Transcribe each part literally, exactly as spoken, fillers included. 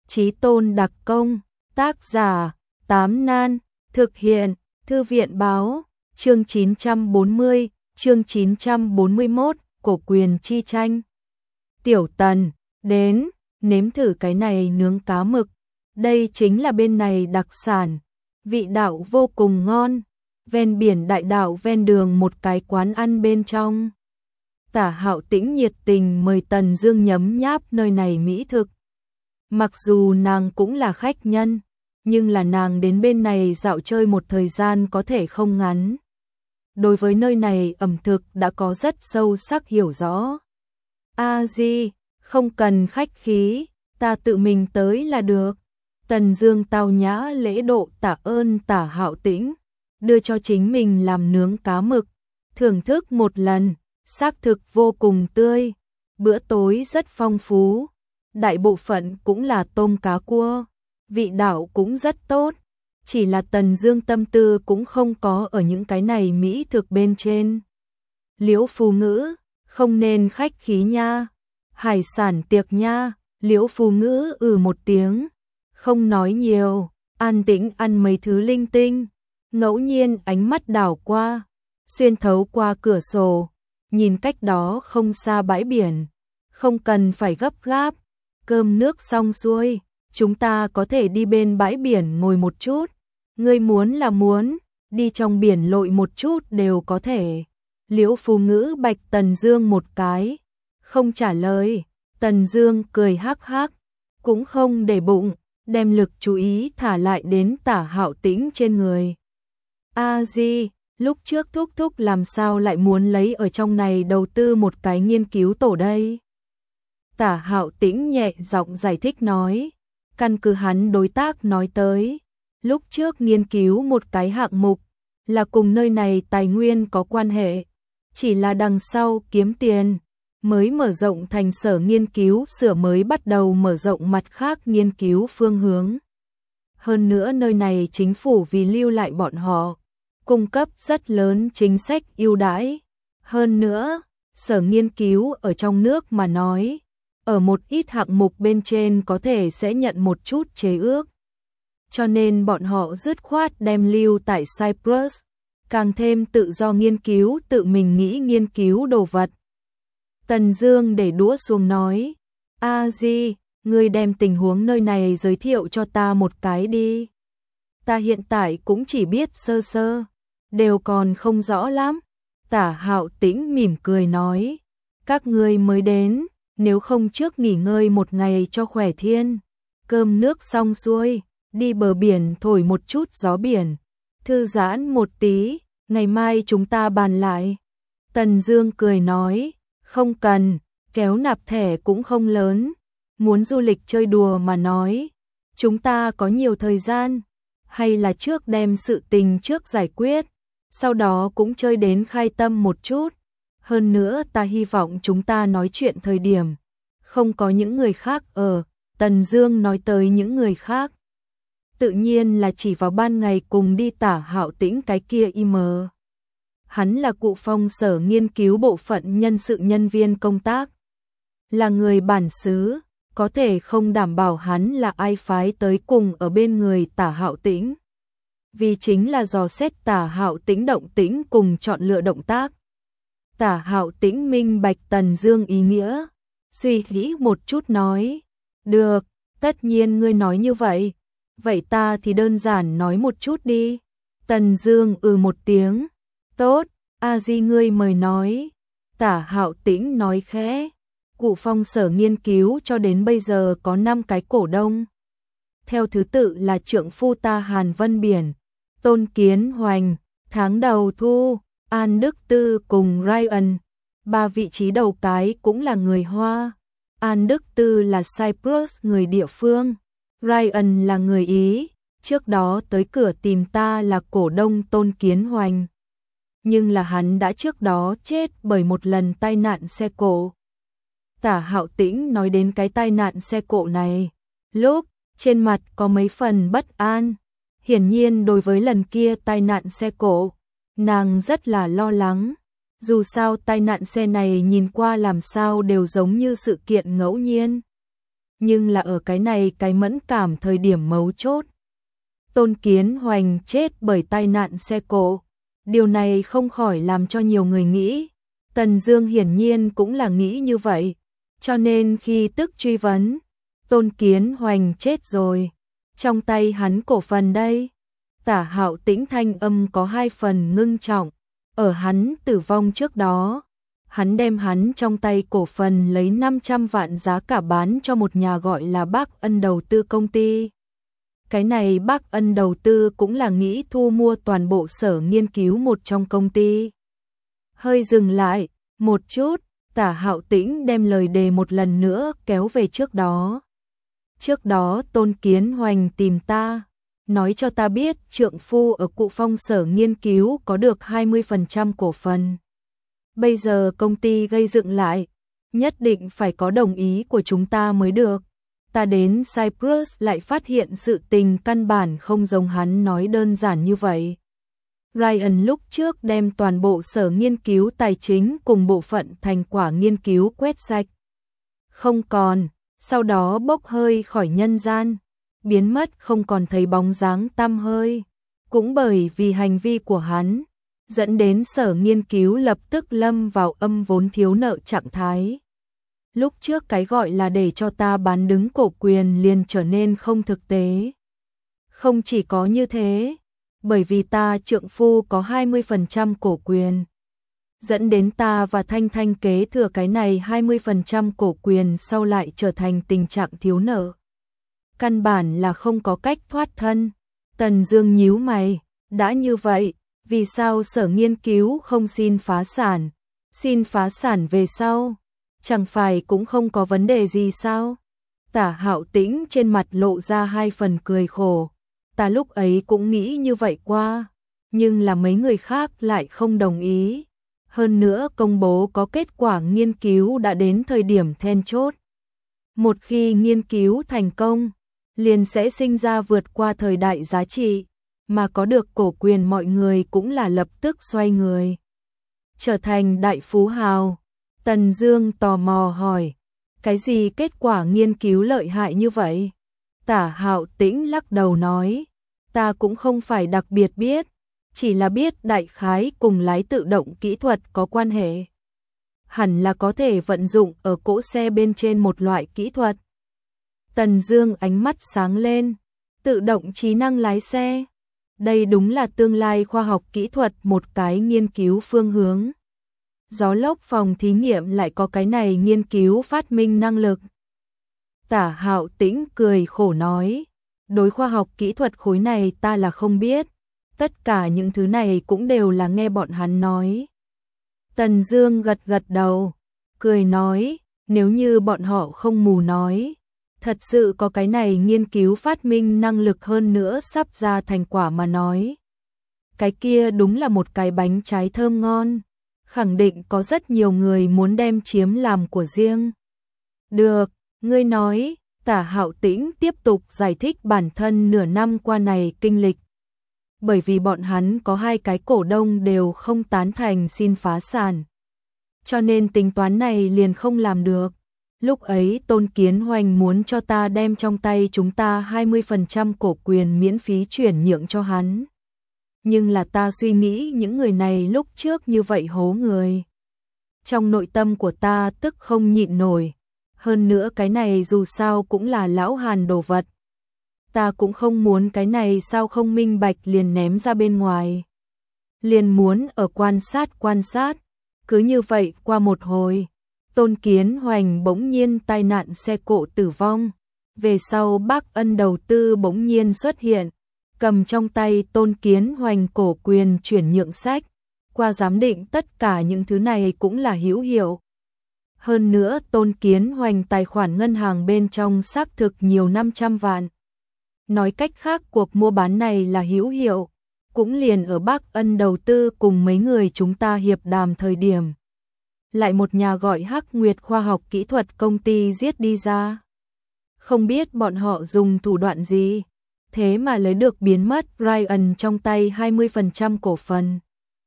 Chí tôn đặc công, tác giả, Tám Nan, thực hiện, Thư viện báo, chương chín trăm bốn mươi, chương chín trăm bốn mươi mốt, cổ quyền chi tranh. Tiểu Tần, đến, nếm thử cái này nướng cá mực, đây chính là bên này đặc sản, vị đạo vô cùng ngon, ven biển đại đạo ven đường một cái quán ăn bên trong. Tả Hạo Tĩnh nhiệt tình mời Tần Dương nhấm nháp nơi này mỹ thực. Mặc dù nàng cũng là khách nhân, nhưng là nàng đến bên này dạo chơi một thời gian có thể không ngắn. Đối với nơi này ẩm thực đã có rất sâu sắc hiểu rõ. A Di, không cần khách khí, ta tự mình tới là được. Tần Dương tao nhã lễ độ tạ ơn Tả Hạo Tĩnh, đưa cho chính mình làm nướng cá mực, thưởng thức một lần, xác thực vô cùng tươi, bữa tối rất phong phú, đại bộ phận cũng là tôm cá cua, vị đạo cũng rất tốt, chỉ là Tần Dương tâm tư cũng không có ở những cái này mỹ thực bên trên. Liễu Phù Ngữ, không nên khách khí nha, hải sản tiệc nha. Liễu Phù Ngữ ừ một tiếng, không nói nhiều, an tĩnh ăn mấy thứ linh tinh, ngẫu nhiên ánh mắt đảo qua, xuyên thấu qua cửa sổ, nhìn cách đó không xa bãi biển, không cần phải gấp gáp, cơm nước xong xuôi, chúng ta có thể đi bên bãi biển ngồi một chút, ngươi muốn là muốn, đi trong biển lội một chút đều có thể. Liễu Phù Ngữ bạch Tần Dương một cái, không trả lời. Tần Dương cười hắc hắc, cũng không để bụng, đem lực chú ý thả lại đến Tả Hạo Tĩnh trên người. A Di, lúc trước thúc thúc làm sao lại muốn lấy ở trong này đầu tư một cái nghiên cứu tổ đây? Tả Hạo Tĩnh nhẹ giọng giải thích nói, căn cứ hắn đối tác nói tới, lúc trước nghiên cứu một cái hạng mục, là cùng nơi này tài nguyên có quan hệ, chỉ là đằng sau kiếm tiền, mới mở rộng thành sở nghiên cứu sửa mới bắt đầu mở rộng mặt khác nghiên cứu phương hướng. Hơn nữa nơi này chính phủ vì lưu lại bọn họ, cung cấp rất lớn chính sách ưu đãi. Hơn nữa, sở nghiên cứu ở trong nước mà nói, ở một ít hạng mục bên trên có thể sẽ nhận một chút chế ước. Cho nên bọn họ dứt khoát đem lưu tại Cyprus, càng thêm tự do nghiên cứu, tự mình nghĩ nghiên cứu đồ vật. Tần Dương để đũa xuống nói, A Di, ngươi đem tình huống nơi này giới thiệu cho ta một cái đi. Ta hiện tại cũng chỉ biết sơ sơ, đều còn không rõ lắm. Tả Hạo Tĩnh mỉm cười nói, các ngươi mới đến, nếu không trước nghỉ ngơi một ngày cho khỏe thiên. Cơm nước xong xuôi, đi bờ biển thổi một chút gió biển, thư giãn một tí, ngày mai chúng ta bàn lại. Tần Dương cười nói, không cần, kéo nạp thẻ cũng không lớn, muốn du lịch chơi đùa mà nói, chúng ta có nhiều thời gian, hay là trước đem sự tình trước giải quyết, sau đó cũng chơi đến khai tâm một chút. Hơn nữa ta hy vọng chúng ta nói chuyện thời điểm, không có những người khác ở. Tần Dương nói tới những người khác, tự nhiên là chỉ vào ban ngày cùng đi Tả Hạo Tĩnh cái kia im. Hắn là Cụ Phong sở nghiên cứu bộ phận nhân sự nhân viên công tác, là người bản xứ, có thể không đảm bảo hắn là ai phái tới cùng ở bên người Tả Hạo Tĩnh. Vì chính là dò xét Tả Hạo Tĩnh động tĩnh cùng chọn lựa động tác. Tả Hạo Tĩnh minh bạch Tần Dương ý nghĩa, suy nghĩ một chút nói, được, tất nhiên ngươi nói như vậy, vậy ta thì đơn giản nói một chút đi. Tần Dương ừ một tiếng, tốt, A Di ngươi mời nói. Tả Hạo Tĩnh nói khẽ, Cụ Phong sở nghiên cứu cho đến bây giờ có năm cái cổ đông. Theo thứ tự là trượng phu ta Hàn Vân Biển, Tôn Kiến Hoành, tháng đầu thu, An Đức Tư cùng Ryan. Ba vị trí đầu cái cũng là người Hoa. An Đức Tư là Cyprus người địa phương, Ryan là người Ý, trước đó tới cửa tìm ta là cổ đông Tôn Kiến Hoành. Nhưng là hắn đã trước đó chết bởi một lần tai nạn xe cộ. Tả Hạo Tĩnh nói đến cái tai nạn xe cộ này, lúc trên mặt có mấy phần bất an. Hiển nhiên đối với lần kia tai nạn xe cộ, nàng rất là lo lắng. Dù sao tai nạn xe này nhìn qua làm sao đều giống như sự kiện ngẫu nhiên. nhưng là ở cái này cái mẫn cảm thời điểm mấu chốt. Tôn Kiến Hoành chết bởi tai nạn xe cộ. Điều này không khỏi làm cho nhiều người nghĩ. Tần Dương hiển nhiên cũng là nghĩ như vậy. Cho nên khi tức truy vấn, Tôn Kiến Hoành chết rồi. Trong tay hắn cổ phần đây. Tả Hạo Tĩnh thanh âm có hai phần ngưng trọng. Ở hắn tử vong trước đó, hắn đem hắn trong tay cổ phần lấy năm trăm vạn giá cả bán cho một nhà gọi là Bác Ân đầu tư công ty. Cái này Bác Ân đầu tư cũng là nghĩ thu mua toàn bộ sở nghiên cứu một trong công ty. Hơi dừng lại một chút, Tả Hạo Tĩnh đem lời đề một lần nữa kéo về trước đó. Trước đó Tôn Kiến Hoành tìm ta, nói cho ta biết trượng phu ở Cụ Phong sở nghiên cứu có được hai mươi phần trăm cổ phần. Bây giờ công ty gây dựng lại, nhất định phải có đồng ý của chúng ta mới được. Ta đến Cyprus lại phát hiện sự tình căn bản không giống hắn nói đơn giản như vậy. Ryan lúc trước đem toàn bộ sở nghiên cứu tài chính cùng bộ phận thành quả nghiên cứu quét sạch. Không còn, sau đó bốc hơi khỏi nhân gian, biến mất không còn thấy bóng dáng tăm hơi. Cũng bởi vì hành vi của hắn, dẫn đến sở nghiên cứu lập tức lâm vào âm vốn thiếu nợ trạng thái. Lúc trước cái gọi là để cho ta bán đứng cổ quyền liền trở nên không thực tế. Không chỉ có như thế, bởi vì ta trượng phu có hai mươi phần trăm cổ quyền, dẫn đến ta và Thanh Thanh kế thừa cái này hai mươi phần trăm cổ quyền sau lại trở thành tình trạng thiếu nợ. Căn bản là không có cách thoát thân. Tần Dương nhíu mày, đã như vậy, vì sao sở nghiên cứu không xin phá sản? Xin phá sản về sau, chẳng phải cũng không có vấn đề gì sao? Tả Hạo Tĩnh trên mặt lộ ra hai phần cười khổ. Ta lúc ấy cũng nghĩ như vậy qua, nhưng là mấy người khác lại không đồng ý. Hơn nữa công bố có kết quả nghiên cứu đã đến thời điểm then chốt. Một khi nghiên cứu thành công, liền sẽ sinh ra vượt qua thời đại giá trị, mà có được cổ quyền mọi người cũng là lập tức xoay người. Trở thành đại phú hào. Tần Dương tò mò hỏi, cái gì kết quả nghiên cứu lợi hại như vậy? Tả Hạo Tĩnh lắc đầu nói, ta cũng không phải đặc biệt biết, chỉ là biết đại khái cùng lái tự động kỹ thuật có quan hệ. Hẳn là có thể vận dụng ở cỗ xe bên trên một loại kỹ thuật. Tần Dương ánh mắt sáng lên, tự động trí năng lái xe. Đây đúng là tương lai khoa học kỹ thuật một cái nghiên cứu phương hướng. Gió lốc phòng thí nghiệm lại có cái này nghiên cứu phát minh năng lực. Tả Hạo Tĩnh cười khổ nói, đối khoa học kỹ thuật khối này ta là không biết, tất cả những thứ này cũng đều là nghe bọn hắn nói. Tần Dương gật gật đầu, cười nói, nếu như bọn họ không mù nói, thật sự có cái này nghiên cứu phát minh năng lực hơn nữa sắp ra thành quả mà nói. Cái kia đúng là một cái bánh trái thơm ngon, khẳng định có rất nhiều người muốn đem chiếm làm của riêng. Được, ngươi nói. Tả Hạo Tĩnh tiếp tục giải thích bản thân nửa năm qua này kinh lịch. Bởi vì bọn hắn có hai cái cổ đông đều không tán thành xin phá sản, cho nên tính toán này liền không làm được. Lúc ấy Tôn Kiến Hoành muốn cho ta đem trong tay chúng ta hai mươi phần trăm cổ quyền miễn phí chuyển nhượng cho hắn. Nhưng là ta suy nghĩ những người này lúc trước như vậy hố người. Trong nội tâm của ta tức không nhịn nổi. Hơn nữa cái này dù sao cũng là lão Hàn đồ vật. Ta cũng không muốn cái này sao không minh bạch liền ném ra bên ngoài. Liền muốn ở quan sát quan sát. Cứ như vậy qua một hồi, Tôn Kiến Hoành bỗng nhiên tai nạn xe cộ tử vong. Về sau Bác Ân đầu tư bỗng nhiên xuất hiện, cầm trong tay Tôn Kiến Hoành cổ quyền chuyển nhượng sách. Qua giám định tất cả những thứ này cũng là hữu hiệu. Hơn nữa Tôn Kiến Hoành tài khoản ngân hàng bên trong xác thực nhiều năm trăm vạn. Nói cách khác cuộc mua bán này là hữu hiệu, cũng liền ở Bác Ân đầu tư cùng mấy người chúng ta hiệp đàm thời điểm. Lại một nhà gọi Hắc Nguyệt khoa học kỹ thuật công ty giết đi ra. Không biết bọn họ dùng thủ đoạn gì, thế mà lấy được biến mất Ryan trong tay hai mươi phần trăm cổ phần.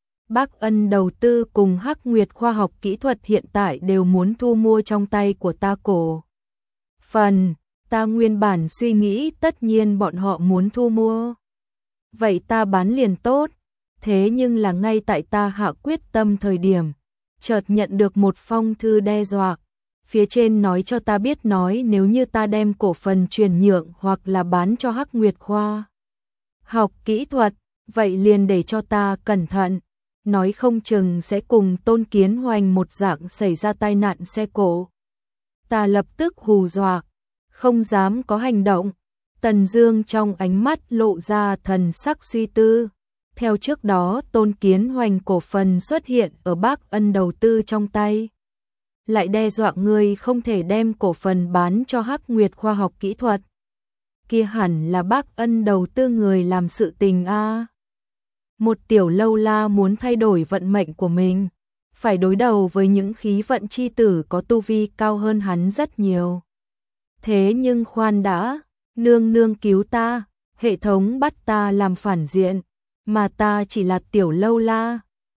Bác Ân đầu tư cùng Hắc Nguyệt khoa học kỹ thuật hiện tại đều muốn thu mua trong tay của ta cổ phần. Ta nguyên bản suy nghĩ tất nhiên bọn họ muốn thu mua. Vậy ta bán liền tốt. Thế nhưng là ngay tại ta hạ quyết tâm thời điểm, chợt nhận được một phong thư đe dọa. Phía trên nói cho ta biết nói nếu như ta đem cổ phần chuyển nhượng hoặc là bán cho Hắc Nguyệt Khoa học kỹ thuật, vậy liền để cho ta cẩn thận. Nói không chừng sẽ cùng Tôn Kiến Hoành một dạng xảy ra tai nạn xe cộ. Ta lập tức hù dọa, không dám có hành động. Tần Dương trong ánh mắt lộ ra thần sắc suy tư. Theo trước đó Tôn Kiến Hoành cổ phần xuất hiện ở Bác Ân đầu tư trong tay. Lại đe dọa người không thể đem cổ phần bán cho Hắc Nguyệt Khoa học kỹ thuật. Kia hẳn là Bác Ân đầu tư người làm sự tình a. Một tiểu lâu la muốn thay đổi vận mệnh của mình, phải đối đầu với những khí vận chi tử có tu vi cao hơn hắn rất nhiều. Thế nhưng khoan đã, nương nương cứu ta, hệ thống bắt ta làm phản diện, mà ta chỉ là tiểu lâu la,